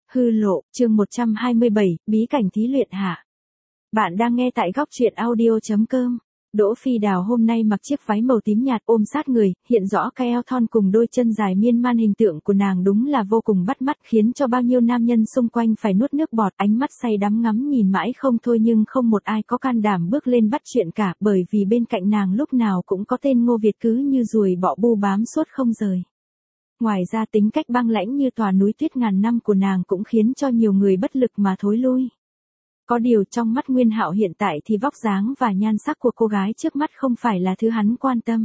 Hư lộ, chương 127, bí cảnh thí luyện hạ. Bạn đang nghe tại góc truyện audio.com. Đỗ Phi Đào hôm nay mặc chiếc váy màu tím nhạt ôm sát người, hiện rõ cái eo thon cùng đôi chân dài miên man, hình tượng của nàng đúng là vô cùng bắt mắt, khiến cho bao nhiêu nam nhân xung quanh phải nuốt nước bọt, ánh mắt say đắm ngắm nhìn mãi không thôi, nhưng không một ai có can đảm bước lên bắt chuyện cả, bởi vì bên cạnh nàng lúc nào cũng có tên Ngô Việt cứ như ruồi bọ bu bám suốt không rời. Ngoài ra tính cách băng lãnh như tòa núi tuyết ngàn năm của nàng cũng khiến cho nhiều người bất lực mà thối lui. Có điều trong mắt Nguyên Hạo hiện tại thì vóc dáng và nhan sắc của cô gái trước mắt không phải là thứ hắn quan tâm.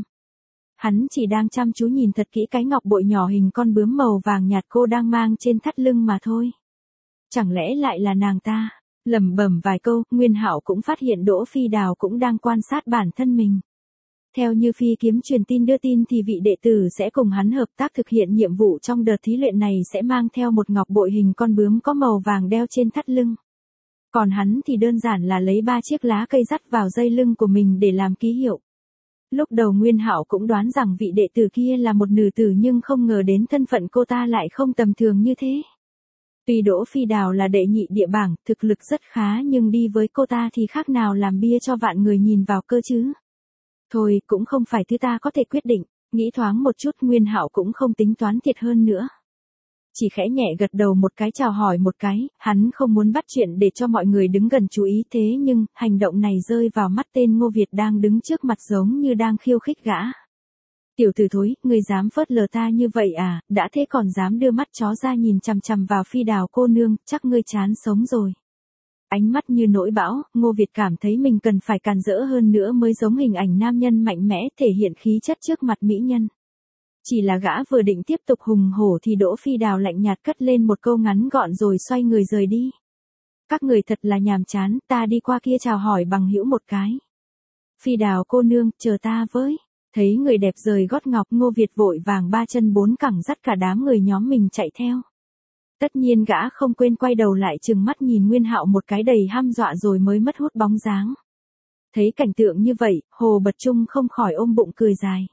Hắn chỉ đang chăm chú nhìn thật kỹ cái ngọc bội nhỏ hình con bướm màu vàng nhạt cô đang mang trên thắt lưng mà thôi. Chẳng lẽ lại là nàng ta? Lẩm bẩm vài câu, Nguyên Hạo cũng phát hiện Đỗ Phi Đào cũng đang quan sát bản thân mình. Theo như Phi Kiếm truyền tin đưa tin thì vị đệ tử sẽ cùng hắn hợp tác thực hiện nhiệm vụ trong đợt thí luyện này sẽ mang theo một ngọc bội hình con bướm có màu vàng đeo trên thắt lưng. Còn hắn thì đơn giản là lấy 3 chiếc lá cây dắt vào dây lưng của mình để làm ký hiệu. Lúc đầu Nguyên Hạo cũng đoán rằng vị đệ tử kia là một nữ tử, nhưng không ngờ đến thân phận cô ta lại không tầm thường như thế. Tuy Đỗ Phi Đào là đệ nhị địa bảng, thực lực rất khá, nhưng đi với cô ta thì khác nào làm bia cho vạn người nhìn vào cơ chứ. Thôi, cũng không phải thứ ta có thể quyết định, nghĩ thoáng một chút Nguyên Hạo cũng không tính toán thiệt hơn nữa. Chỉ khẽ nhẹ gật đầu một cái chào hỏi một cái, hắn không muốn bắt chuyện để cho mọi người đứng gần chú ý, thế nhưng, hành động này rơi vào mắt tên Ngô Việt đang đứng trước mặt giống như đang khiêu khích gã. Tiểu tử thối, ngươi dám phớt lờ ta như vậy à, đã thế còn dám đưa mắt chó ra nhìn chằm chằm vào Phi Đào cô nương, chắc ngươi chán sống rồi. Ánh mắt như nỗi bão, Ngô Việt cảm thấy mình cần phải càn rỡ hơn nữa mới giống hình ảnh nam nhân mạnh mẽ thể hiện khí chất trước mặt mỹ nhân. Chỉ là gã vừa định tiếp tục hùng hổ thì Đỗ Phi Đào lạnh nhạt cất lên một câu ngắn gọn rồi xoay người rời đi. Các người thật là nhàm chán, ta đi qua kia chào hỏi bằng hữu một cái. Phi Đào cô nương, chờ ta với. Thấy người đẹp rời gót ngọc, Ngô Việt vội vàng 3 chân 4 cẳng dắt cả đám người nhóm mình chạy theo. Tất nhiên gã không quên quay đầu lại trừng mắt nhìn Nguyên Hạo một cái đầy hăm dọa rồi mới mất hút bóng dáng. Thấy cảnh tượng như vậy, Hồ Bật Trung không khỏi ôm bụng cười dài.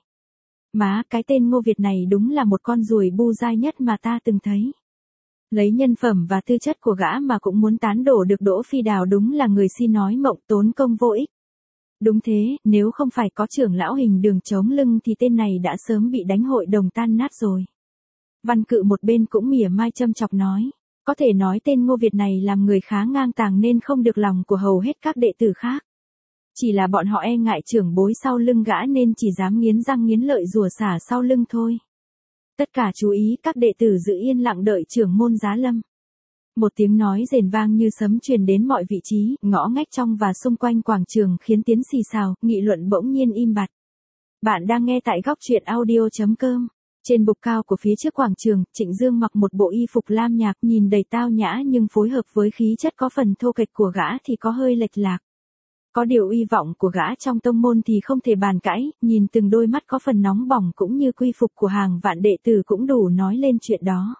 Má, cái tên Ngô Việt này đúng là một con ruồi bu dai nhất mà ta từng thấy. Lấy nhân phẩm và tư chất của gã mà cũng muốn tán đổ được Đỗ Phi Đào, đúng là người si nói mộng, tốn công vô ích. Đúng thế, nếu không phải có trưởng lão hình đường chống lưng thì tên này đã sớm bị đánh hội đồng tan nát rồi. Văn Cự một bên cũng mỉa mai châm chọc nói, có thể nói tên Ngô Việt này làm người khá ngang tàng nên không được lòng của hầu hết các đệ tử khác. Chỉ là bọn họ e ngại trưởng bối sau lưng gã nên chỉ dám nghiến răng nghiến lợi rủa xả sau lưng thôi. Tất cả chú ý, các đệ tử giữ yên lặng đợi trưởng môn giá lâm. Một tiếng nói rền vang như sấm truyền đến mọi vị trí, ngõ ngách trong và xung quanh quảng trường khiến tiếng xì xào, nghị luận bỗng nhiên im bặt. Bạn đang nghe tại góc truyện audio.com. Trên bục cao của phía trước quảng trường, Trịnh Dương mặc một bộ y phục lam nhạt nhìn đầy tao nhã, nhưng phối hợp với khí chất có phần thô kệch của gã thì có hơi lệch lạc. Có điều uy vọng của gã trong tông môn thì không thể bàn cãi, nhìn từng đôi mắt có phần nóng bỏng cũng như quy phục của hàng vạn đệ tử cũng đủ nói lên chuyện đó.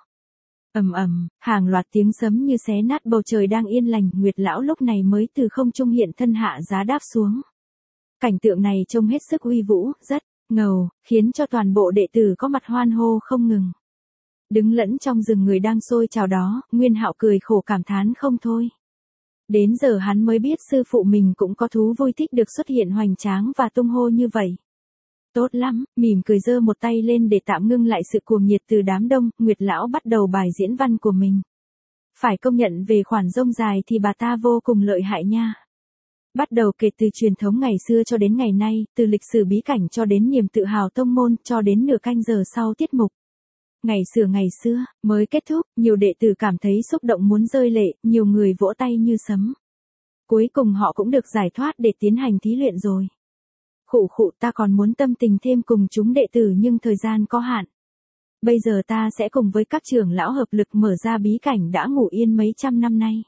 Ầm ầm, hàng loạt tiếng sấm như xé nát bầu trời đang yên lành, Nguyệt lão lúc này mới từ không trung hiện thân hạ giá đáp xuống. Cảnh tượng này trông hết sức uy vũ, rất ngầu, khiến cho toàn bộ đệ tử có mặt hoan hô không ngừng. Đứng lẫn trong rừng người đang sôi trào đó, Nguyên Hạo cười khổ cảm thán không thôi. Đến giờ hắn mới biết sư phụ mình cũng có thú vui thích được xuất hiện hoành tráng và tung hô như vậy. Tốt lắm, mỉm cười giơ một tay lên để tạm ngưng lại sự cuồng nhiệt từ đám đông, Nguyệt lão bắt đầu bài diễn văn của mình. Phải công nhận về khoản rông dài thì bà ta vô cùng lợi hại nha. Bắt đầu kể từ truyền thống ngày xưa cho đến ngày nay, từ lịch sử bí cảnh cho đến niềm tự hào tông môn, cho đến nửa canh giờ sau tiết mục. Ngày xưa, mới kết thúc, nhiều đệ tử cảm thấy xúc động muốn rơi lệ, nhiều người vỗ tay như sấm. Cuối cùng họ cũng được giải thoát để tiến hành thí luyện rồi. Khụ, ta còn muốn tâm tình thêm cùng chúng đệ tử nhưng thời gian có hạn. Bây giờ ta sẽ cùng với các trưởng lão hợp lực mở ra bí cảnh đã ngủ yên mấy trăm năm nay.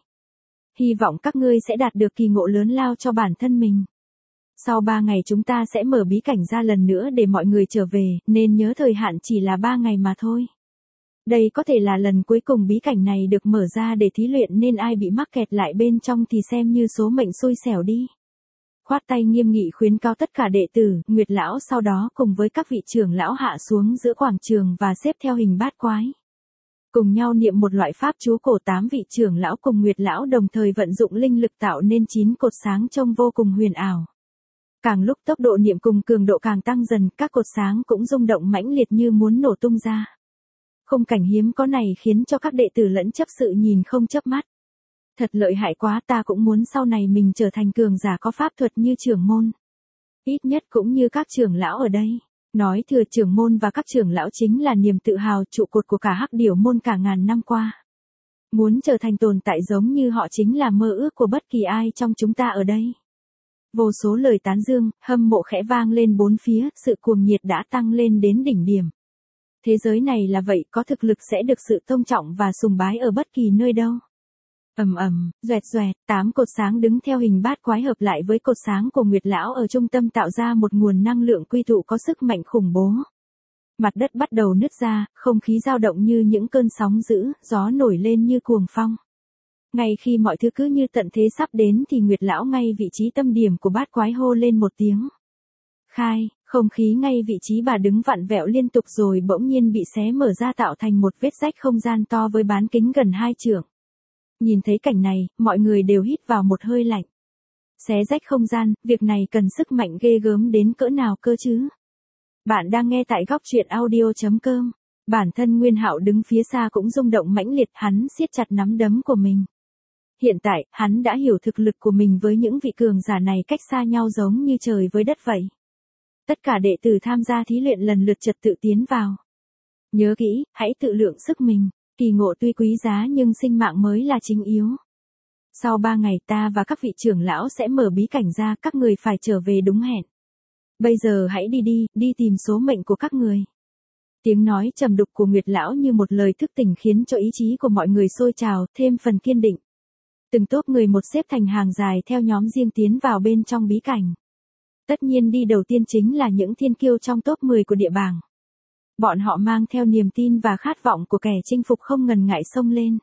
Hy vọng các ngươi sẽ đạt được kỳ ngộ lớn lao cho bản thân mình. Sau 3 ngày chúng ta sẽ mở bí cảnh ra lần nữa để mọi người trở về, nên nhớ thời hạn chỉ là 3 ngày mà thôi. Đây có thể là lần cuối cùng bí cảnh này được mở ra để thí luyện, nên ai bị mắc kẹt lại bên trong thì xem như số mệnh xui xẻo đi. Khoát tay nghiêm nghị khuyến cáo tất cả đệ tử, Nguyệt lão sau đó cùng với các vị trưởng lão hạ xuống giữa quảng trường và xếp theo hình bát quái. Cùng nhau niệm một loại pháp chú cổ, 8 vị trưởng lão cùng Nguyệt lão đồng thời vận dụng linh lực tạo nên 9 cột sáng trông vô cùng huyền ảo. Càng lúc tốc độ niệm cùng cường độ càng tăng dần, các cột sáng cũng rung động mãnh liệt như muốn nổ tung ra. Khung cảnh hiếm có này khiến cho các đệ tử lẫn chấp sự nhìn không chớp mắt. Thật lợi hại quá, ta cũng muốn sau này mình trở thành cường giả có pháp thuật như trưởng môn. Ít nhất cũng như các trưởng lão ở đây. Nói thừa trưởng môn và các trưởng lão chính là niềm tự hào trụ cột của cả Hắc Điểu môn cả ngàn năm qua. Muốn trở thành tồn tại giống như họ chính là mơ ước của bất kỳ ai trong chúng ta ở đây. Vô số lời tán dương, hâm mộ khẽ vang lên bốn phía, sự cuồng nhiệt đã tăng lên đến đỉnh điểm. Thế giới này là vậy, có thực lực sẽ được sự tôn trọng và sùng bái ở bất kỳ nơi đâu. Ầm ầm, doẹt doẹt, 8 cột sáng đứng theo hình bát quái hợp lại với cột sáng của Nguyệt lão ở trung tâm tạo ra một nguồn năng lượng quy tụ có sức mạnh khủng bố. Mặt đất bắt đầu nứt ra, không khí dao động như những cơn sóng dữ, gió nổi lên như cuồng phong. Ngay khi mọi thứ cứ như tận thế sắp đến thì Nguyệt lão ngay vị trí tâm điểm của bát quái hô lên một tiếng. Khai, không khí ngay vị trí bà đứng vặn vẹo liên tục rồi bỗng nhiên bị xé mở ra tạo thành một vết rách không gian to với bán kính gần 2 trượng. Nhìn thấy cảnh này, mọi người đều hít vào một hơi lạnh. Xé rách không gian, việc này cần sức mạnh ghê gớm đến cỡ nào cơ chứ? Bạn đang nghe tại góc truyện audio.com. Bản thân Nguyên Hạo đứng phía xa cũng rung động mãnh liệt, hắn siết chặt nắm đấm của mình. Hiện tại, hắn đã hiểu thực lực của mình với những vị cường giả này cách xa nhau giống như trời với đất vậy. Tất cả đệ tử tham gia thí luyện lần lượt trật tự tiến vào. Nhớ kỹ, hãy tự lượng sức mình. Kỳ ngộ tuy quý giá nhưng sinh mạng mới là chính yếu. Sau 3 ngày ta và các vị trưởng lão sẽ mở bí cảnh ra, các người phải trở về đúng hẹn. Bây giờ hãy đi tìm số mệnh của các người. Tiếng nói trầm đục của Nguyệt lão như một lời thức tỉnh khiến cho ý chí của mọi người sôi trào, thêm phần kiên định. Từng tốp người một xếp thành hàng dài theo nhóm riêng tiến vào bên trong bí cảnh. Tất nhiên đi đầu tiên chính là những thiên kiêu trong top 10 của địa bảng. Bọn họ mang theo niềm tin và khát vọng của kẻ chinh phục không ngần ngại xông lên.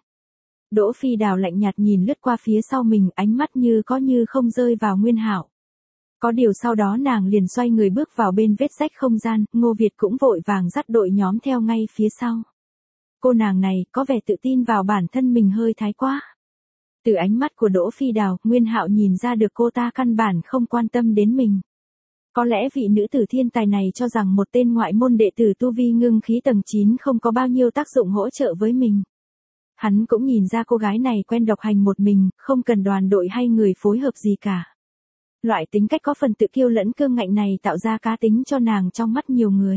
Đỗ Phi Đào lạnh nhạt nhìn lướt qua phía sau mình, ánh mắt như có như không rơi vào Nguyên Hạo. Có điều sau đó nàng liền xoay người bước vào bên vết rách không gian, Ngô Việt cũng vội vàng dắt đội nhóm theo ngay phía sau. Cô nàng này có vẻ tự tin vào bản thân mình hơi thái quá. Từ ánh mắt của Đỗ Phi Đào, Nguyên Hạo nhìn ra được cô ta căn bản không quan tâm đến mình. Có lẽ vị nữ tử thiên tài này cho rằng một tên ngoại môn đệ tử tu vi ngưng khí tầng 9 không có bao nhiêu tác dụng hỗ trợ với mình. Hắn cũng nhìn ra cô gái này quen độc hành một mình, không cần đoàn đội hay người phối hợp gì cả. Loại tính cách có phần tự kiêu lẫn cương ngạnh này tạo ra cá tính cho nàng trong mắt nhiều người.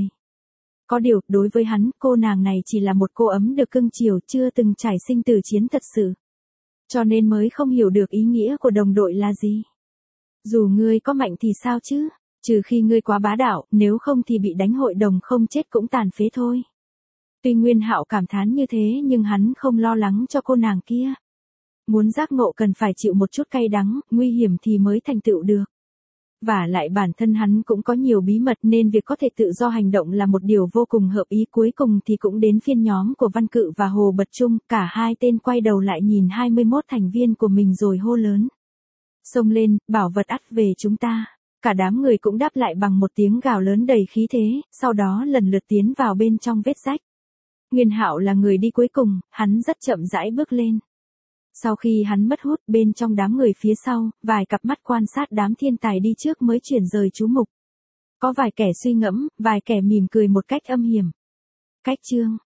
Có điều, đối với hắn, cô nàng này chỉ là một cô ấm được cưng chiều, chưa từng trải sinh tử chiến thật sự. Cho nên mới không hiểu được ý nghĩa của đồng đội là gì. Dù ngươi có mạnh thì sao chứ? Trừ khi ngươi quá bá đạo, nếu không thì bị đánh hội đồng không chết cũng tàn phế thôi. Tuy Nguyên Hạo cảm thán như thế nhưng hắn không lo lắng cho cô nàng kia. Muốn giác ngộ cần phải chịu một chút cay đắng, nguy hiểm thì mới thành tựu được. Và lại bản thân hắn cũng có nhiều bí mật nên việc có thể tự do hành động là một điều vô cùng hợp ý. Cuối cùng thì cũng đến phiên nhóm của Văn Cự và Hồ Bật Trung, cả hai tên quay đầu lại nhìn 21 thành viên của mình rồi hô lớn. Xông lên, bảo vật ắt về chúng ta. Cả đám người cũng đáp lại bằng một tiếng gào lớn đầy khí thế, sau đó lần lượt tiến vào bên trong vết rách. Nguyên Hạo là người đi cuối cùng, hắn rất chậm rãi bước lên. Sau khi hắn mất hút bên trong đám người phía sau, vài cặp mắt quan sát đám thiên tài đi trước mới chuyển rời chú mục. Có vài kẻ suy ngẫm, vài kẻ mỉm cười một cách âm hiểm. Cách chương,